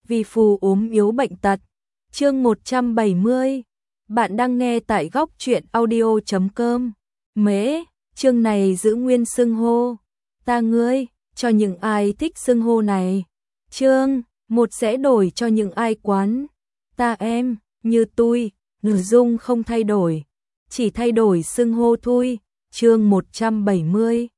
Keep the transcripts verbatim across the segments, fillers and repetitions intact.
vì phù ốm yếu bệnh tật. Chương một trăm bảy mươi. Bạn đang nghe tại góc truyện audio chấm com. Mễ, chương này giữ nguyên xưng hô ta ngươi cho những ai thích xưng hô này. Chương một sẽ đổi cho những ai quán ta em, như tôi, nội dung không thay đổi, chỉ thay đổi xưng hô thôi. Chương một trăm bảy mươi.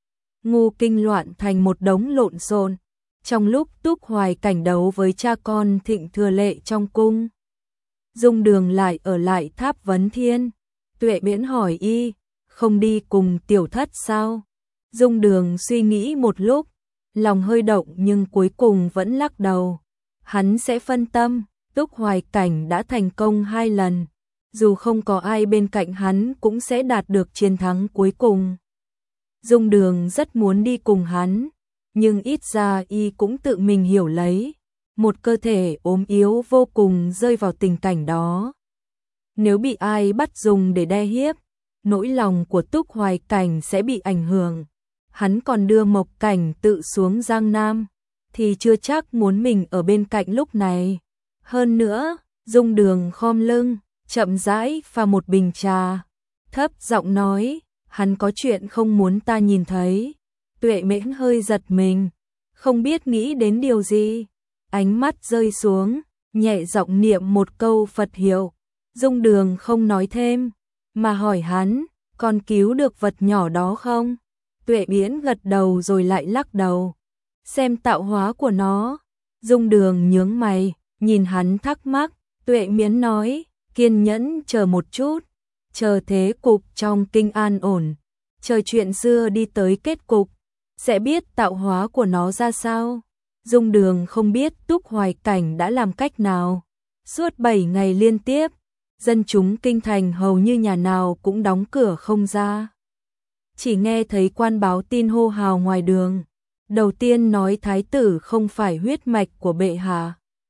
Ngô Kinh loạn thành một đống lộn xộn. Trong lúc Túc Hoài Cảnh đấu với cha con Thịnh Thừa Lệ trong cung, Dung Đường lại ở lại Tháp Vấn Thiên. Tuệ Miễn hỏi y, không đi cùng tiểu thất sao? Dung Đường suy nghĩ một lúc, lòng hơi động nhưng cuối cùng vẫn lắc đầu. Hắn sẽ phân tâm, Túc Hoài Cảnh đã thành công hai lần, dù không có ai bên cạnh hắn cũng sẽ đạt được chiến thắng cuối cùng. Dung Đường rất muốn đi cùng hắn, nhưng ít ra y cũng tự mình hiểu lấy, một cơ thể ốm yếu vô cùng rơi vào tình cảnh đó. Nếu bị ai bắt dùng để đe hiếp, nỗi lòng của Túc Hoài Cảnh sẽ bị ảnh hưởng. Hắn còn đưa Mộc Cảnh tự xuống Giang Nam, thì chưa chắc muốn mình ở bên cạnh lúc này. Hơn nữa, Dung Đường khom lưng, chậm rãi pha một bình trà, thấp giọng nói, hắn có chuyện không muốn ta nhìn thấy. Tuệ Miễn hơi giật mình, không biết nghĩ đến điều gì, ánh mắt rơi xuống, nhẹ giọng niệm một câu Phật hiệu. Dung Đường không nói thêm, mà hỏi hắn, còn cứu được vật nhỏ đó không? Tuệ Miễn gật đầu rồi lại lắc đầu, xem tạo hóa của nó. Dung Đường nhướng mày, nhìn hắn thắc mắc. Tuệ Miễn nói, kiên nhẫn chờ một chút, chờ thế cục trong kinh an ổn, chờ chuyện xưa đi tới kết cục, sẽ biết tạo hóa của nó ra sao. Dung Đường không biết Túc Hoài Cảnh đã làm cách nào. Suốt bảy ngày liên tiếp, dân chúng kinh thành hầu như nhà nào cũng đóng cửa không ra. Chỉ nghe thấy quan báo tin hô hào ngoài đường. Đầu tiên nói thái tử không phải huyết mạch của bệ hạ,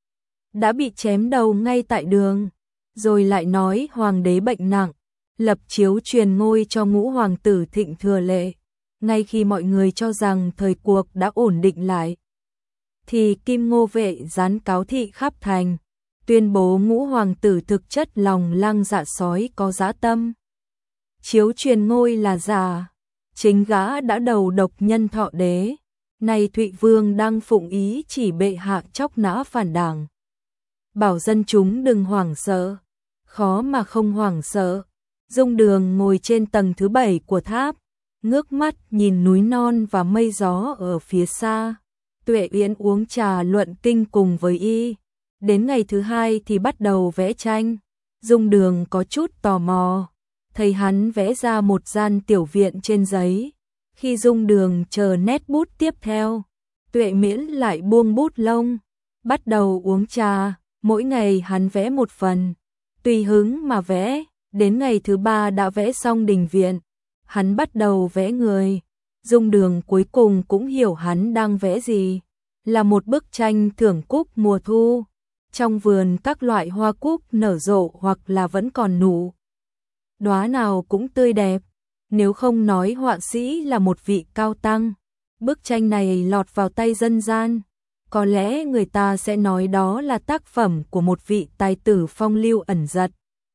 đã bị chém đầu ngay tại đường. Rồi lại nói hoàng đế bệnh nặng, lập chiếu truyền ngôi cho ngũ hoàng tử Thịnh Thừa Lệ. Ngay khi mọi người cho rằng thời cuộc đã ổn định lại, thì Kim Ngô Vệ gián cáo thị khắp thành, tuyên bố ngũ hoàng tử thực chất lòng lang dạ sói có dã tâm. Chiếu truyền ngôi là giả, chính gã đã đầu độc nhân Thọ đế. Này Thụy Vương đang phụng ý chỉ bệ hạ chóc nã phản đảng, bảo dân chúng đừng hoảng sợ. Khó mà không hoảng sợ. Dung Đường ngồi trên tầng thứ bảy của tháp, ngước mắt nhìn núi non và mây gió ở phía xa. Tuệ Miễn uống trà luận kinh cùng với y. Đến ngày thứ hai thì bắt đầu vẽ tranh. Dung Đường có chút tò mò, thấy hắn vẽ ra một gian tiểu viện trên giấy. Khi Dung Đường chờ nét bút tiếp theo, Tuệ Miễn lại buông bút lông, bắt đầu uống trà. Mỗi ngày hắn vẽ một phần, tùy hứng mà vẽ. Đến ngày thứ ba đã vẽ xong đình viện, hắn bắt đầu vẽ người. Dung Đường cuối cùng cũng hiểu hắn đang vẽ gì, là một bức tranh thưởng cúc mùa thu. Trong vườn các loại hoa cúc nở rộ hoặc là vẫn còn nụ, đóa nào cũng tươi đẹp. Nếu không nói họa sĩ là một vị cao tăng, bức tranh này lọt vào tay dân gian, có lẽ người ta sẽ nói đó là tác phẩm của một vị tài tử phong lưu ẩn giật.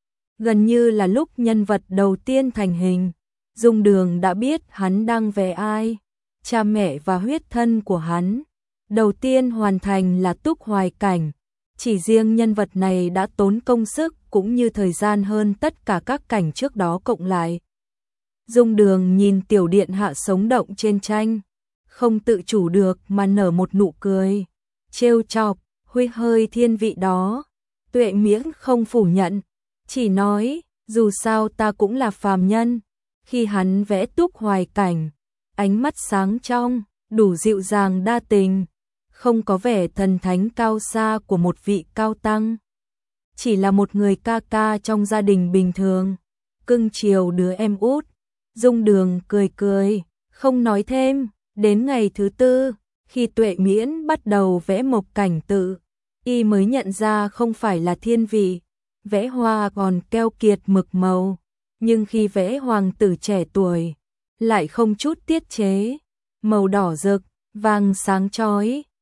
Gần như là lúc nhân vật đầu tiên thành hình, Dung Đường đã biết hắn đang vẽ ai. Cha mẹ và huyết thân của hắn đầu tiên hoàn thành là Túc Hoài Cảnh. Chỉ riêng nhân vật này đã tốn công sức cũng như thời gian hơn tất cả các cảnh trước đó cộng lại. Dung Đường nhìn tiểu điện hạ sống động trên tranh, không tự chủ được mà nở một nụ cười trêu chọc, huy hơi thiên vị đó. Tuệ Miễn không phủ nhận, chỉ nói, dù sao ta cũng là phàm nhân. Khi hắn vẽ Túc Hoài Cảnh, ánh mắt sáng trong, đủ dịu dàng đa tình, không có vẻ thần thánh cao xa của một vị cao tăng. Chỉ là một người ca ca trong gia đình bình thường, cưng chiều đứa em út. Dung Đường cười cười, không nói thêm. Đến ngày thứ tư, khi Tuệ Miễn bắt đầu vẽ Mộc Cảnh tự, y mới nhận ra không phải là thiên vị. Vẽ hoa còn keo kiệt mực màu, nhưng khi vẽ hoàng tử trẻ tuổi, lại không chút tiết chế. Màu đỏ rực, vàng sáng chói,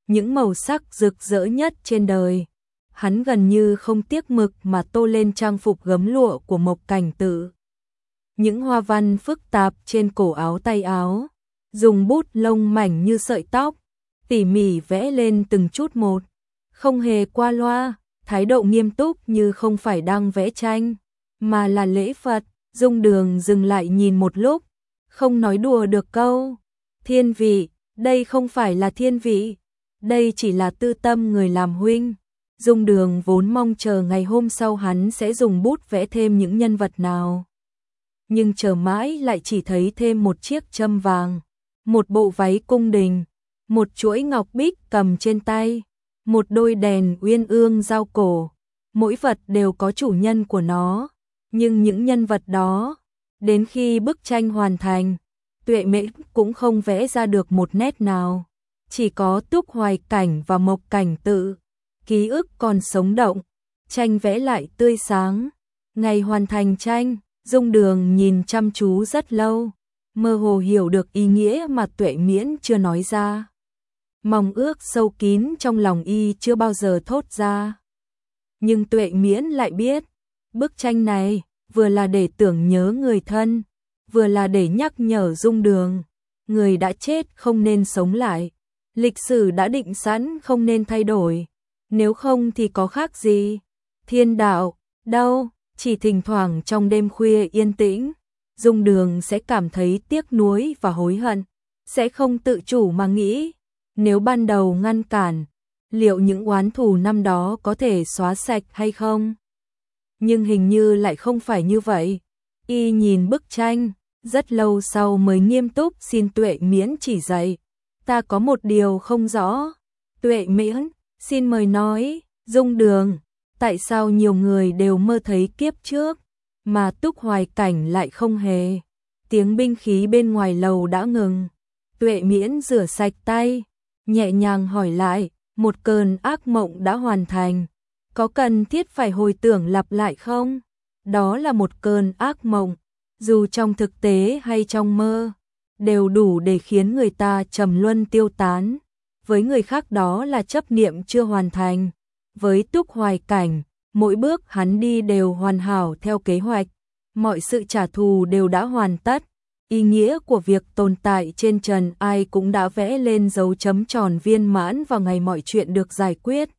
những màu sắc rực rỡ nhất trên đời. Hắn gần như không tiếc mực mà tô lên trang phục gấm lụa của Mộc Cảnh Tự. Những hoa văn phức tạp trên cổ áo tay áo, dùng bút lông mảnh như sợi tóc, tỉ mỉ vẽ lên từng chút một, không hề qua loa, thái độ nghiêm túc như không phải đang vẽ tranh, mà là lễ Phật. Dung Đường dừng lại nhìn một lúc, không nói đùa được câu. Thiên vị, đây không phải là thiên vị, đây chỉ là tư tâm người làm huynh. Dung Đường vốn mong chờ ngày hôm sau hắn sẽ dùng bút vẽ thêm những nhân vật nào. Nhưng chờ mãi lại chỉ thấy thêm một chiếc châm vàng, một bộ váy cung đình, một chuỗi ngọc bích cầm trên tay, một đôi đèn uyên ương giao cổ. Mỗi vật đều có chủ nhân của nó, nhưng những nhân vật đó, đến khi bức tranh hoàn thành, Tuệ Mễ cũng không vẽ ra được một nét nào. Chỉ có Túc Hoài Cảnh và Mộc Cảnh Tự, ký ức còn sống động, tranh vẽ lại tươi sáng. Ngày hoàn thành tranh, Dung Đường nhìn chăm chú rất lâu, mơ hồ hiểu được ý nghĩa mà Tuệ Miễn chưa nói ra. Mong ước sâu kín trong lòng y chưa bao giờ thốt ra. Nhưng Tuệ Miễn lại biết, bức tranh này vừa là để tưởng nhớ người thân, vừa là để nhắc nhở Dung Đường, người đã chết không nên sống lại, lịch sử đã định sẵn không nên thay đổi, nếu không thì có khác gì. Thiên đạo, đâu, chỉ thỉnh thoảng trong đêm khuya yên tĩnh, Dung Đường sẽ cảm thấy tiếc nuối và hối hận, sẽ không tự chủ mà nghĩ, nếu ban đầu ngăn cản, liệu những oán thù năm đó có thể xóa sạch hay không? Nhưng hình như lại không phải như vậy. Y nhìn bức tranh, rất lâu sau mới nghiêm túc xin Tuệ Miễn chỉ dạy. Ta có một điều không rõ. Tuệ Miễn, xin mời nói. Dung Đường, tại sao nhiều người đều mơ thấy kiếp trước, mà Túc Hoài Cảnh lại không hề? Tiếng binh khí bên ngoài lầu đã ngừng. Tuệ Miễn rửa sạch tay, nhẹ nhàng hỏi lại, một cơn ác mộng đã hoàn thành, có cần thiết phải hồi tưởng lặp lại không? Đó là một cơn ác mộng, dù trong thực tế hay trong mơ, đều đủ để khiến người ta trầm luân tiêu tán. Với người khác đó là chấp niệm chưa hoàn thành. Với Túc Hoài Cảnh, mỗi bước hắn đi đều hoàn hảo theo kế hoạch, mọi sự trả thù đều đã hoàn tất. Ý nghĩa của việc tồn tại trên trần ai cũng đã vẽ lên dấu chấm tròn viên mãn vào ngày mọi chuyện được giải quyết.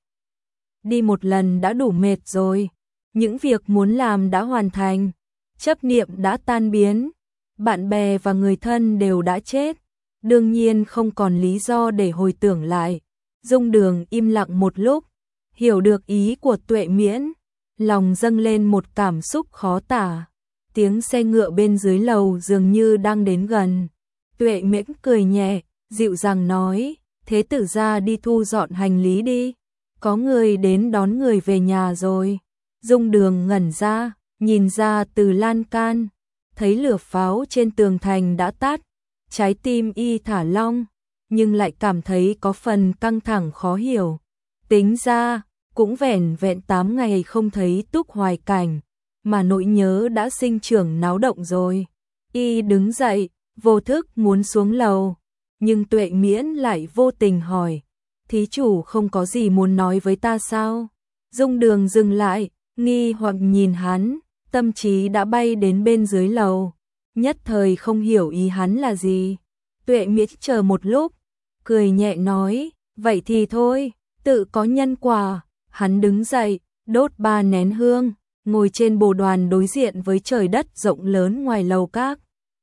Đi một lần đã đủ mệt rồi, những việc muốn làm đã hoàn thành, chấp niệm đã tan biến, bạn bè và người thân đều đã chết, đương nhiên không còn lý do để hồi tưởng lại. Dung Đường im lặng một lúc, hiểu được ý của Tuệ Miễn, lòng dâng lên một cảm xúc khó tả. Tiếng xe ngựa bên dưới lầu dường như đang đến gần. Tuệ Miễn cười nhẹ, dịu dàng nói, thế tử ra đi thu dọn hành lý đi, có người đến đón người về nhà rồi. Dung Đường ngẩn ra, nhìn ra từ lan can, thấy lửa pháo trên tường thành đã tắt, trái tim y thả lỏng, nhưng lại cảm thấy có phần căng thẳng khó hiểu. Tính ra, cũng vẻn vẹn tám ngày không thấy Túc Hoài Cảnh, mà nỗi nhớ đã sinh trưởng náo động rồi. Y đứng dậy, vô thức muốn xuống lầu, nhưng Tuệ Miễn lại vô tình hỏi, thí chủ không có gì muốn nói với ta sao? Dung Đường dừng lại, nghi hoặc nhìn hắn, tâm trí đã bay đến bên dưới lầu, nhất thời không hiểu ý hắn là gì. Tuệ Miễn chờ một lúc, cười nhẹ nói, vậy thì thôi, tự có nhân quả. Hắn đứng dậy, đốt ba nén hương, ngồi trên bồ đoàn đối diện với trời đất rộng lớn ngoài lầu các.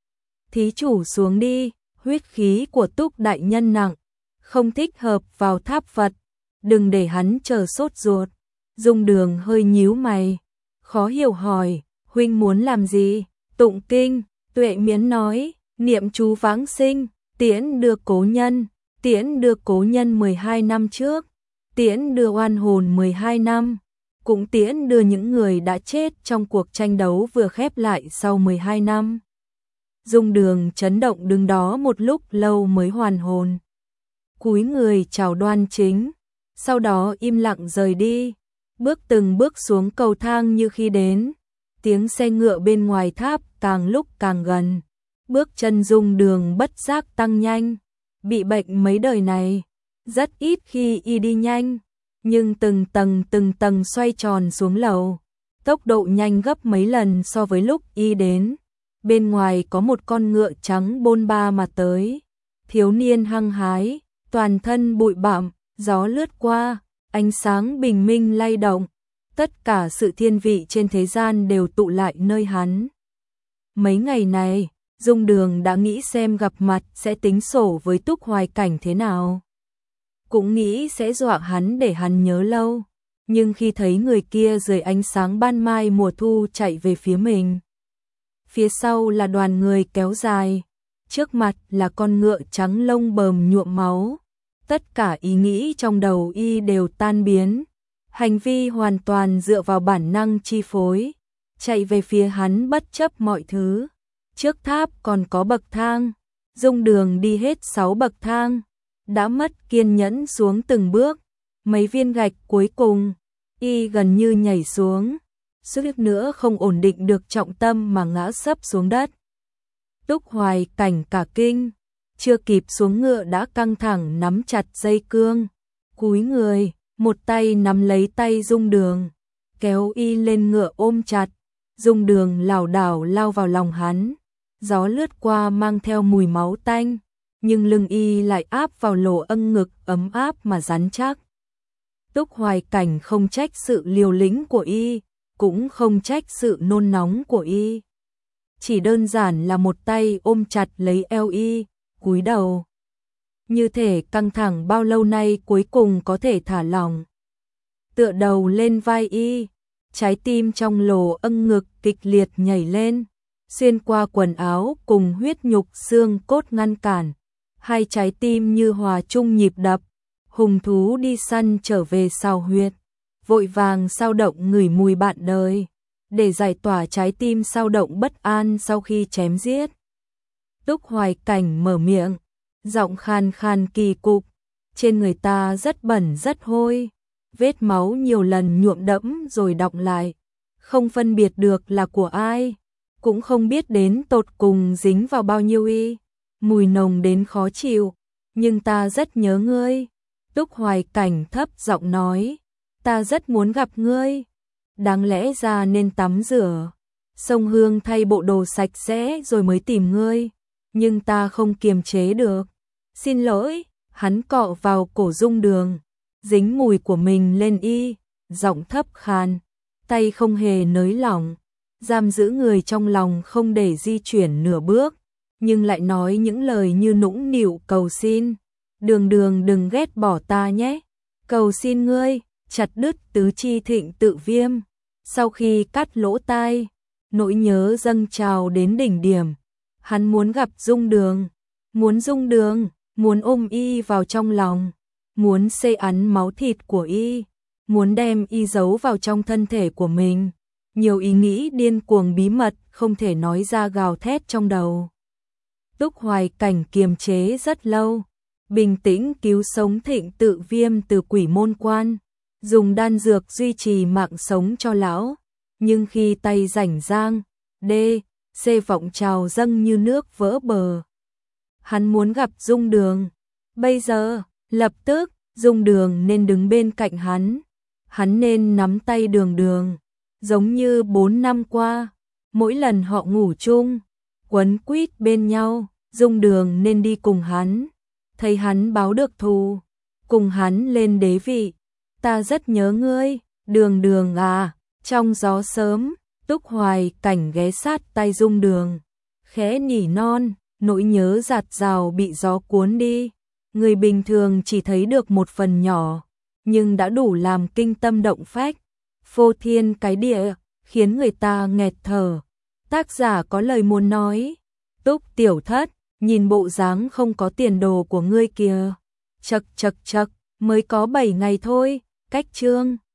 Thí chủ xuống đi, huyết khí của Túc đại nhân nặng, không thích hợp vào tháp Phật, đừng để hắn chờ sốt ruột. Dung Đường hơi nhíu mày, khó hiểu hỏi, huynh muốn làm gì? Tụng kinh. Tuệ Miễn nói, niệm chú vãng sinh, tiễn đưa cố nhân, tiễn đưa cố nhân mười hai năm trước, tiễn đưa oan hồn mười hai năm, cũng tiễn đưa những người đã chết trong cuộc tranh đấu vừa khép lại sau mười hai năm. Dung Đường chấn động đứng đó một lúc lâu mới hoàn hồn. Cúi người chào Đoan Chính, sau đó im lặng rời đi, bước từng bước xuống cầu thang như khi đến. Tiếng xe ngựa bên ngoài tháp càng lúc càng gần, bước chân Dung Đường bất giác tăng nhanh. Bị bệnh mấy đời này, Rất ít khi y đi nhanh, nhưng từng tầng từng tầng xoay tròn xuống lầu, tốc độ nhanh gấp mấy lần so với lúc y đến. Bên ngoài có một con ngựa trắng bôn ba mà tới, thiếu niên hăng hái, toàn thân bụi bặm, gió lướt qua, ánh sáng bình minh lay động, tất cả sự thiên vị trên thế gian đều tụ lại nơi hắn. Mấy ngày này, Dung Đường đã nghĩ xem gặp mặt sẽ tính sổ với Túc Hoài Cảnh thế nào. Cũng nghĩ sẽ dọa hắn để hắn nhớ lâu, nhưng khi thấy người kia dưới ánh sáng ban mai mùa thu chạy về phía mình. Phía sau là đoàn người kéo dài, trước mặt là con ngựa trắng lông bờm nhuộm máu. Tất cả ý nghĩ trong đầu y đều tan biến, hành vi hoàn toàn dựa vào bản năng chi phối, chạy về phía hắn bất chấp mọi thứ. Trước tháp còn có bậc thang, Dung Đường đi hết sáu bậc thang, đã mất kiên nhẫn xuống từng bước, mấy viên gạch cuối cùng, y gần như nhảy xuống, suýt nữa không ổn định được trọng tâm mà ngã sấp xuống đất. Túc Hoài Cảnh cả kinh, chưa kịp xuống ngựa đã căng thẳng nắm chặt dây cương, cúi người, một tay nắm lấy tay Dung Đường, kéo y lên ngựa ôm chặt. Dung Đường lảo đảo lao vào lòng hắn, gió lướt qua mang theo mùi máu tanh, nhưng lưng y lại áp vào lỗ âng ngực ấm áp mà rắn chắc. Túc Hoài Cảnh không trách sự liều lĩnh của y, cũng không trách sự nôn nóng của y. Chỉ đơn giản là một tay ôm chặt lấy eo y, cúi đầu. Như thể căng thẳng bao lâu nay cuối cùng có thể thả lỏng. Tựa đầu lên vai y, trái tim trong lỗ âng ngực kịch liệt nhảy lên, xuyên qua quần áo cùng huyết nhục xương cốt ngăn cản. Hai trái tim như hòa chung nhịp đập, hùng thú đi săn trở về sào huyệt, vội vàng sao động ngửi mùi bạn đời, để giải tỏa trái tim sao động bất an sau khi chém giết. Túc Hoài Cảnh mở miệng, giọng khan khan kỳ cục, trên người ta rất bẩn rất hôi, vết máu nhiều lần nhuộm đẫm rồi đọng lại, không phân biệt được là của ai, cũng không biết đến tột cùng dính vào bao nhiêu y, mùi nồng đến khó chịu, nhưng ta rất nhớ ngươi. Túc Hoài Cảnh thấp giọng nói, ta rất muốn gặp ngươi, đáng lẽ ra nên tắm rửa, xông hương thay bộ đồ sạch sẽ rồi mới tìm ngươi, nhưng ta không kiềm chế được. Xin lỗi, hắn cọ vào cổ Dung Đường, dính mùi của mình lên y, giọng thấp khàn, tay không hề nới lỏng, giam giữ người trong lòng không để di chuyển nửa bước, nhưng lại nói những lời như nũng nịu cầu xin. Đường Đường đừng ghét bỏ ta nhé, cầu xin ngươi, chặt đứt tứ chi thịnh tự viêm. Sau khi cắt lỗ tai, nỗi nhớ dâng trào đến đỉnh điểm, hắn muốn gặp Dung Đường, muốn Dung Đường, muốn ôm y vào trong lòng, muốn xê ắn máu thịt của y, muốn đem y giấu vào trong thân thể của mình. Nhiều ý nghĩ điên cuồng bí mật không thể nói ra gào thét trong đầu. Túc Hoài Cảnh kiềm chế rất lâu, bình tĩnh cứu sống thịnh tự viêm từ quỷ môn quan, dùng đan dược duy trì mạng sống cho lão, nhưng khi tay rảnh rang, đê, xê vọng trào dâng như nước vỡ bờ. Hắn muốn gặp Dung Đường, bây giờ, lập tức, Dung Đường nên đứng bên cạnh hắn, hắn nên nắm tay Đường Đường, giống như bốn năm qua, mỗi lần họ ngủ chung, quấn quýt bên nhau, Dung Đường nên đi cùng hắn, thấy hắn báo được thù, cùng hắn lên đế vị. Ta rất nhớ ngươi, Đường Đường à. Trong gió sớm, Túc Hoài Cảnh ghé sát tay Dung Đường, khẽ nỉ non, nỗi nhớ dạt dào bị gió cuốn đi. Người bình thường chỉ thấy được một phần nhỏ, nhưng đã đủ làm kinh tâm động phách, phô thiên cái địa, khiến người ta nghẹt thở. Tác giả có lời muốn nói, Túc tiểu thất, nhìn bộ dáng không có tiền đồ của ngươi kìa. Chậc chậc chậc, mới có bảy ngày thôi, cách chương